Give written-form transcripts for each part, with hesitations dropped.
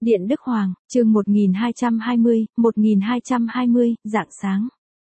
Điện Đức Hoàng, chương 1220, rạng sáng.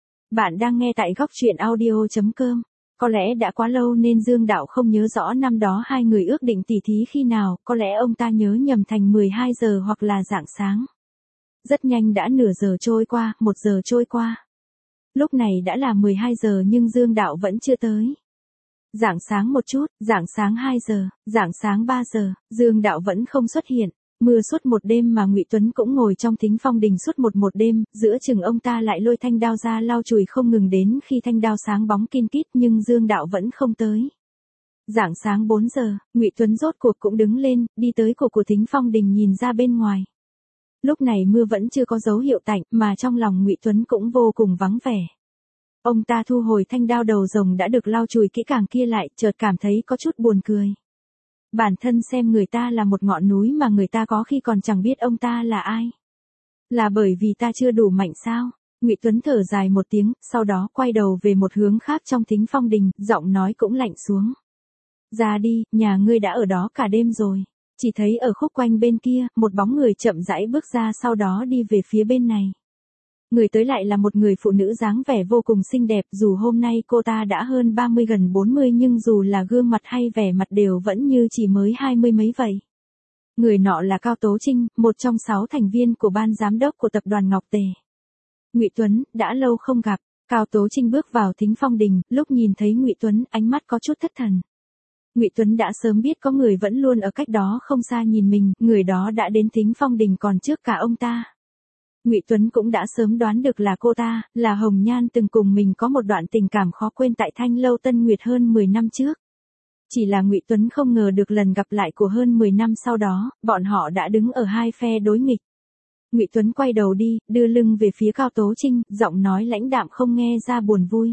Bạn đang nghe tại góc truyện audio.com. Có lẽ đã quá lâu nên Dương Đạo không nhớ rõ năm đó hai người ước định tỉ thí khi nào, có lẽ ông ta nhớ nhầm thành 12 giờ hoặc là rạng sáng. Rất nhanh đã nửa giờ trôi qua, 1 giờ trôi qua. Lúc này đã là 12 giờ nhưng Dương Đạo vẫn chưa tới. Rạng sáng một chút, rạng sáng 2 giờ, rạng sáng 3 giờ, Dương Đạo vẫn không xuất hiện. Mưa suốt một đêm mà Ngụy Tuấn cũng ngồi trong Thính Phong Đình suốt một đêm, giữa chừng ông ta lại lôi thanh đao ra lau chùi không ngừng đến khi thanh đao sáng bóng kin kít nhưng Dương Đạo vẫn không tới. Rạng sáng 4 giờ, Ngụy Tuấn rốt cuộc cũng đứng lên, đi tới cổ của Thính Phong Đình nhìn ra bên ngoài. Lúc này mưa vẫn chưa có dấu hiệu tạnh mà trong lòng Ngụy Tuấn cũng vô cùng vắng vẻ. Ông ta thu hồi thanh đao đầu rồng đã được lau chùi kỹ càng kia lại, chợt cảm thấy có chút buồn cười. Bản thân xem người ta là một ngọn núi mà người ta có khi còn chẳng biết ông ta là ai. Là bởi vì ta chưa đủ mạnh sao? Ngụy Tuấn thở dài một tiếng, sau đó quay đầu về một hướng khác trong Thính Phong Đình, giọng nói cũng lạnh xuống. Ra đi, nhà ngươi đã ở đó cả đêm rồi. Chỉ thấy ở khúc quanh bên kia, một bóng người chậm rãi bước ra sau đó đi về phía bên này. Người tới lại là một người phụ nữ dáng vẻ vô cùng xinh đẹp, dù hôm nay cô ta đã hơn 30 gần 40 nhưng dù là gương mặt hay vẻ mặt đều vẫn như chỉ mới 20 mấy vậy. Người nọ là Cao Tố Trinh, một trong 6 thành viên của ban giám đốc của tập đoàn Ngọc Tề. Ngụy Tuấn, đã lâu không gặp. Cao Tố Trinh bước vào Thính Phong Đình, lúc nhìn thấy Ngụy Tuấn, ánh mắt có chút thất thần. Ngụy Tuấn đã sớm biết có người vẫn luôn ở cách đó không xa nhìn mình, người đó đã đến Thính Phong Đình còn trước cả ông ta. Ngụy Tuấn cũng đã sớm đoán được là cô ta, là Hồng Nhan từng cùng mình có một đoạn tình cảm khó quên tại Thanh Lâu Tân Nguyệt hơn 10 năm trước. Chỉ là Ngụy Tuấn không ngờ được lần gặp lại của hơn 10 năm sau đó, bọn họ đã đứng ở hai phe đối nghịch. Ngụy Tuấn quay đầu đi, đưa lưng về phía Cao Tố Trinh, giọng nói lãnh đạm không nghe ra buồn vui.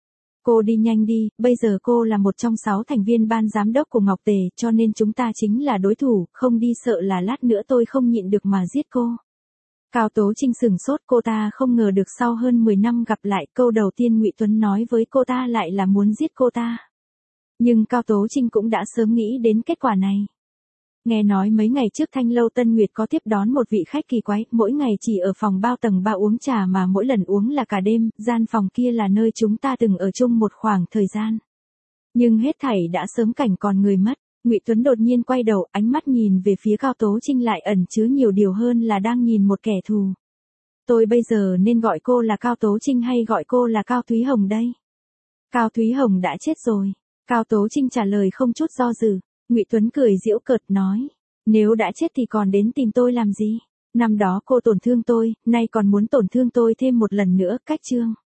Cô đi nhanh đi, bây giờ cô là một trong 6 thành viên ban giám đốc của Ngọc Tề cho nên chúng ta chính là đối thủ, không đi sợ là lát nữa tôi không nhịn được mà giết cô. Cao Tố Trinh sửng sốt, cô ta không ngờ được sau hơn 10 năm gặp lại câu đầu tiên Ngụy Tuấn nói với cô ta lại là muốn giết cô ta. Nhưng Cao Tố Trinh cũng đã sớm nghĩ đến kết quả này. Nghe nói mấy ngày trước Thanh Lâu Tân Nguyệt có tiếp đón một vị khách kỳ quái, mỗi ngày chỉ ở phòng bao tầng 3 uống trà mà mỗi lần uống là cả đêm, gian phòng kia là nơi chúng ta từng ở chung một khoảng thời gian. Nhưng hết thảy đã sớm cảnh còn người mất. Ngụy Tuấn đột nhiên quay đầu, ánh mắt nhìn về phía Cao Tố Trinh lại ẩn chứa nhiều điều hơn là đang nhìn một kẻ thù. Tôi bây giờ nên gọi cô là Cao Tố Trinh hay gọi cô là Cao Thúy Hồng đây? Cao Thúy Hồng đã chết rồi. Cao Tố Trinh trả lời không chút do dự. Ngụy Tuấn cười giễu cợt nói, nếu đã chết thì còn đến tìm tôi làm gì? Năm đó cô tổn thương tôi, nay còn muốn tổn thương tôi thêm một lần nữa, cách chương.